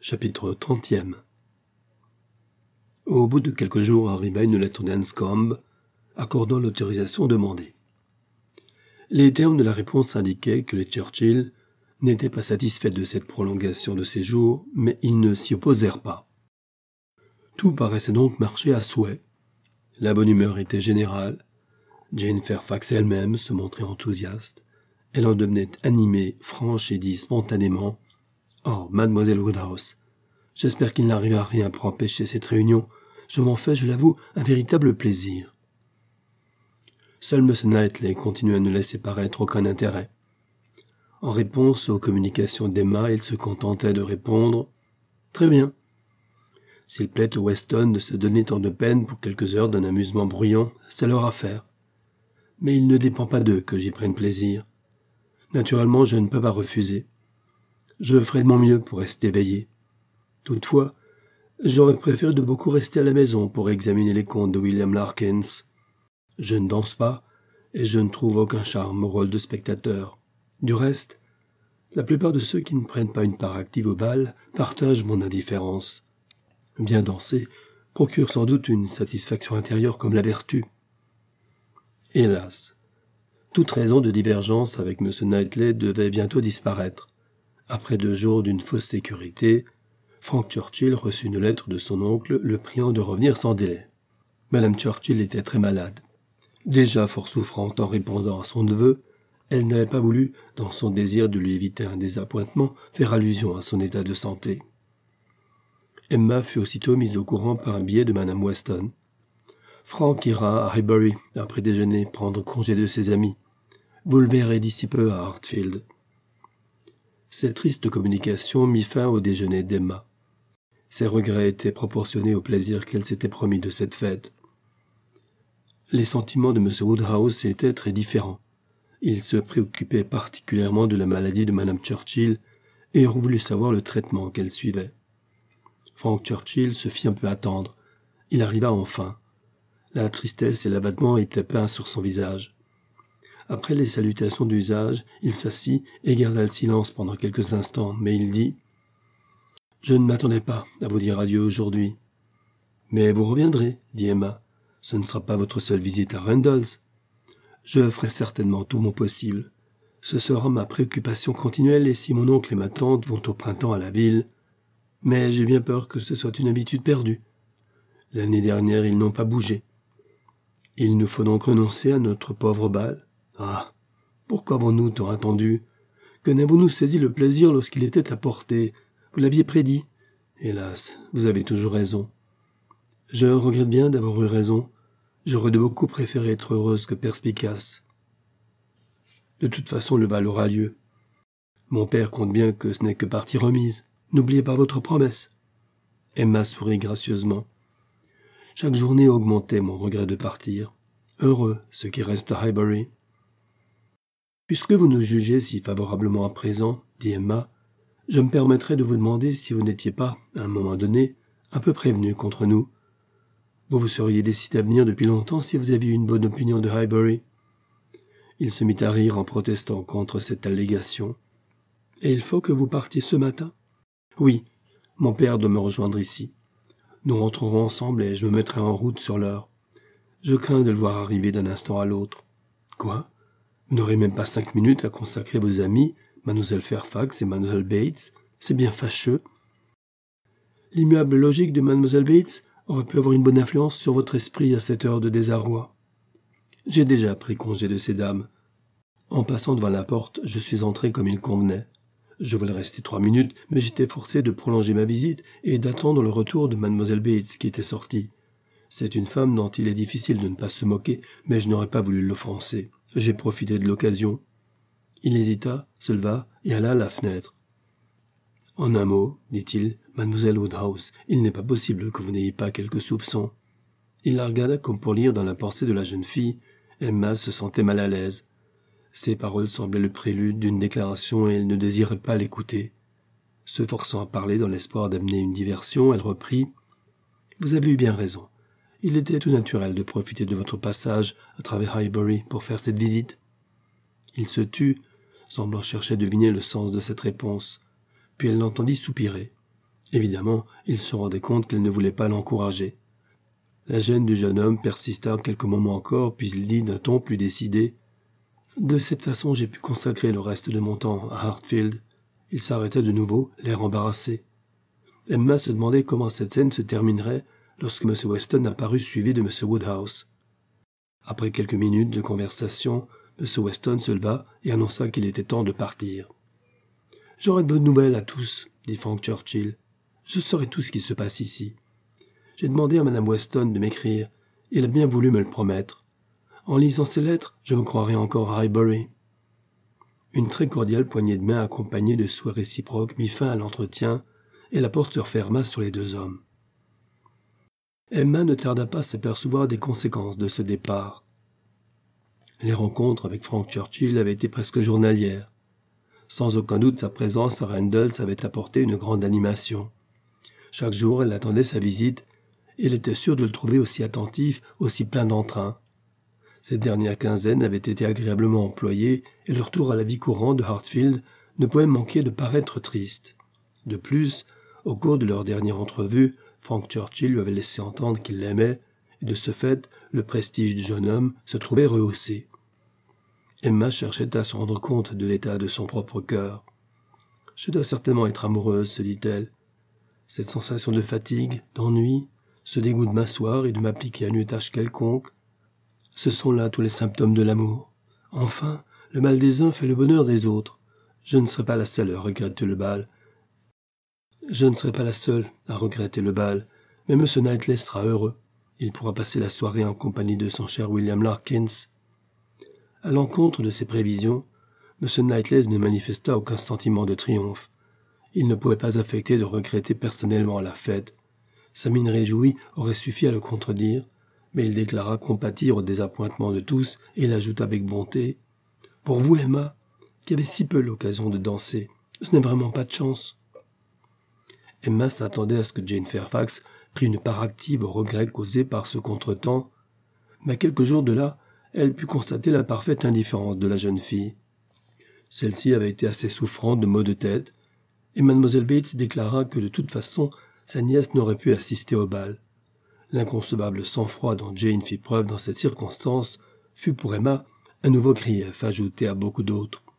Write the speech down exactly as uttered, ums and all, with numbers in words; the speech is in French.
Chapitre trentième. Au bout de quelques jours arriva une lettre d'Enscombe, accordant l'autorisation demandée. Les termes de la réponse indiquaient que les Churchill n'étaient pas satisfaits de cette prolongation de séjour, mais ils ne s'y opposèrent pas. Tout paraissait donc marcher à souhait. La bonne humeur était générale. Jane Fairfax elle-même se montrait enthousiaste. Elle en devenait animée, franche et dit spontanément « Oh, mademoiselle Woodhouse, j'espère qu'il n'arrivera rien pour empêcher cette réunion. Je m'en fais, je l'avoue, un véritable plaisir. » Seul M. Knightley continuait à ne laisser paraître aucun intérêt. En réponse aux communications d'Emma, il se contentait de répondre « Très bien. S'il plaît aux Weston de se donner tant de peine pour quelques heures d'un amusement bruyant, c'est leur affaire. Mais il ne dépend pas d'eux que j'y prenne plaisir. Naturellement, je ne peux pas refuser. Je ferai de mon mieux pour rester éveillé. Toutefois, j'aurais préféré de beaucoup rester à la maison pour examiner les contes de William Larkins. Je ne danse pas, et je ne trouve aucun charme au rôle de spectateur. Du reste, la plupart de ceux qui ne prennent pas une part active au bal partagent mon indifférence. Bien danser procure sans doute une satisfaction intérieure comme la vertu. Hélas, toute raison de divergence avec M. Knightley devait bientôt disparaître. Après deux jours d'une fausse sécurité, Frank Churchill reçut une lettre de son oncle le priant de revenir sans délai. Madame Churchill était très malade. Déjà fort souffrante en répondant à son neveu, elle n'avait pas voulu, dans son désir de lui éviter un désappointement, faire allusion à son état de santé. Emma fut aussitôt mise au courant par un billet de Madame Weston. Frank ira à Highbury, après déjeuner, prendre congé de ses amis. Vous le verrez d'ici peu à Hartfield. Cette triste communication mit fin au déjeuner d'Emma. Ses regrets étaient proportionnés au plaisir qu'elle s'était promis de cette fête. Les sentiments de M. Woodhouse étaient très différents. Il se préoccupait particulièrement de la maladie de Madame Churchill et aurait voulu savoir le traitement qu'elle suivait. Frank Churchill se fit un peu attendre. Il arriva enfin. La tristesse et l'abattement étaient peints sur son visage. Après les salutations d'usage, il s'assit et garda le silence pendant quelques instants, mais il dit « Je ne m'attendais pas à vous dire adieu aujourd'hui. »« Mais vous reviendrez, » dit Emma. « Ce ne sera pas votre seule visite à Randalls. Je ferai certainement tout mon possible. Ce sera ma préoccupation continuelle et si mon oncle et ma tante vont au printemps à la ville. Mais j'ai bien peur que ce soit une habitude perdue. L'année dernière, ils n'ont pas bougé. Il nous faut donc renoncer à notre pauvre bal. Ah, pourquoi avons-nous tant attendu? Que n'avons-nous saisi le plaisir lorsqu'il était à portée? Vous l'aviez prédit. Hélas, vous avez toujours raison. Je regrette bien d'avoir eu raison. J'aurais de beaucoup préféré être heureuse que perspicace. De toute façon, le bal aura lieu. Mon père compte bien que ce n'est que partie remise. N'oubliez pas votre promesse. Emma sourit gracieusement. Chaque journée augmentait mon regret de partir. Heureux, ce qui reste à Highbury. Puisque vous nous jugez si favorablement à présent, dit Emma, je me permettrai de vous demander si vous n'étiez pas, à un moment donné, un peu prévenu contre nous. Vous vous seriez décidé à venir depuis longtemps si vous aviez eu une bonne opinion de Highbury. Il se mit à rire en protestant contre cette allégation. Et il faut que vous partiez ce matin? Oui, mon père doit me rejoindre ici. Nous rentrerons ensemble et je me mettrai en route sur l'heure. Je crains de le voir arriver d'un instant à l'autre. Quoi? Vous n'aurez même pas cinq minutes à consacrer vos amis, Mademoiselle Fairfax et Mademoiselle Bates? C'est bien fâcheux. L'immuable logique de Mademoiselle Bates aurait pu avoir une bonne influence sur votre esprit à cette heure de désarroi. J'ai déjà pris congé de ces dames. En passant devant la porte, je suis entré comme il convenait. Je voulais rester trois minutes, mais j'étais forcé de prolonger ma visite et d'attendre le retour de Mademoiselle Bates qui était sortie. C'est une femme dont il est difficile de ne pas se moquer, mais je n'aurais pas voulu l'offenser. J'ai profité de l'occasion. Il hésita, se leva et alla à la fenêtre. « En un mot, dit-il, Mademoiselle Woodhouse, il n'est pas possible que vous n'ayez pas quelques soupçons. » Il la regarda comme pour lire dans la pensée de la jeune fille. Emma se sentait mal à l'aise. Ces paroles semblaient le prélude d'une déclaration et elle ne désirait pas l'écouter. Se forçant à parler dans l'espoir d'amener une diversion, elle reprit « Vous avez eu bien raison. Il était tout naturel de profiter de votre passage à travers Highbury pour faire cette visite. » Il se tut, semblant chercher à deviner le sens de cette réponse. Puis elle l'entendit soupirer. Évidemment, il se rendait compte qu'elle ne voulait pas l'encourager. La gêne du jeune homme persista quelques moments encore, puis il dit d'un ton plus décidé « De cette façon, j'ai pu consacrer le reste de mon temps à Hartfield. » Il s'arrêta de nouveau, l'air embarrassé. Emma se demandait comment cette scène se terminerait lorsque M. Weston apparut suivi de M. Woodhouse. Après quelques minutes de conversation, M. Weston se leva et annonça qu'il était temps de partir. « J'aurai de bonnes nouvelles à tous, » dit Frank Churchill. « Je saurai tout ce qui se passe ici. J'ai demandé à Mme Weston de m'écrire, et elle a bien voulu me le promettre. En lisant ces lettres, je me croirais encore à Highbury. » Une très cordiale poignée de main accompagnée de souhaits réciproques mit fin à l'entretien, et la porte se referma sur les deux hommes. Emma ne tarda pas à s'apercevoir des conséquences de ce départ. Les rencontres avec Frank Churchill avaient été presque journalières. Sans aucun doute, sa présence à Randalls avait apporté une grande animation. Chaque jour, elle attendait sa visite, et elle était sûre de le trouver aussi attentif, aussi plein d'entrain. Cette dernière quinzaine avait été agréablement employée, et le retour à la vie courante de Hartfield ne pouvait manquer de paraître triste. De plus, au cours de leur dernière entrevue, Frank Churchill lui avait laissé entendre qu'il l'aimait, et de ce fait, le prestige du jeune homme se trouvait rehaussé. Emma cherchait à se rendre compte de l'état de son propre cœur. « Je dois certainement être amoureuse, » se dit-elle. Cette sensation de fatigue, d'ennui, ce dégoût de m'asseoir et de m'appliquer à une tâche quelconque, ce sont là tous les symptômes de l'amour. Enfin, le mal des uns fait le bonheur des autres. Je ne serai pas la seule à regretter le bal. Je ne serai pas la seule à regretter le bal, mais M. Knightley sera heureux. Il pourra passer la soirée en compagnie de son cher William Larkins. À l'encontre de ses prévisions, M. Knightley ne manifesta aucun sentiment de triomphe. Il ne pouvait pas affecter de regretter personnellement la fête. Sa mine réjouie aurait suffi à le contredire, mais il déclara compatir au désappointement de tous et il ajouta avec bonté « Pour vous, Emma, qui avez si peu l'occasion de danser, ce n'est vraiment pas de chance. » Emma s'attendait à ce que Jane Fairfax prît une part active au regret causé par ce contretemps, mais à quelques jours de là, elle put constater la parfaite indifférence de la jeune fille. Celle-ci avait été assez souffrante de maux de tête, et Mademoiselle Bates déclara que de toute façon, sa nièce n'aurait pu assister au bal. L'inconcevable sang-froid dont Jane fit preuve dans cette circonstance fut pour Emma un nouveau grief ajouté à beaucoup d'autres.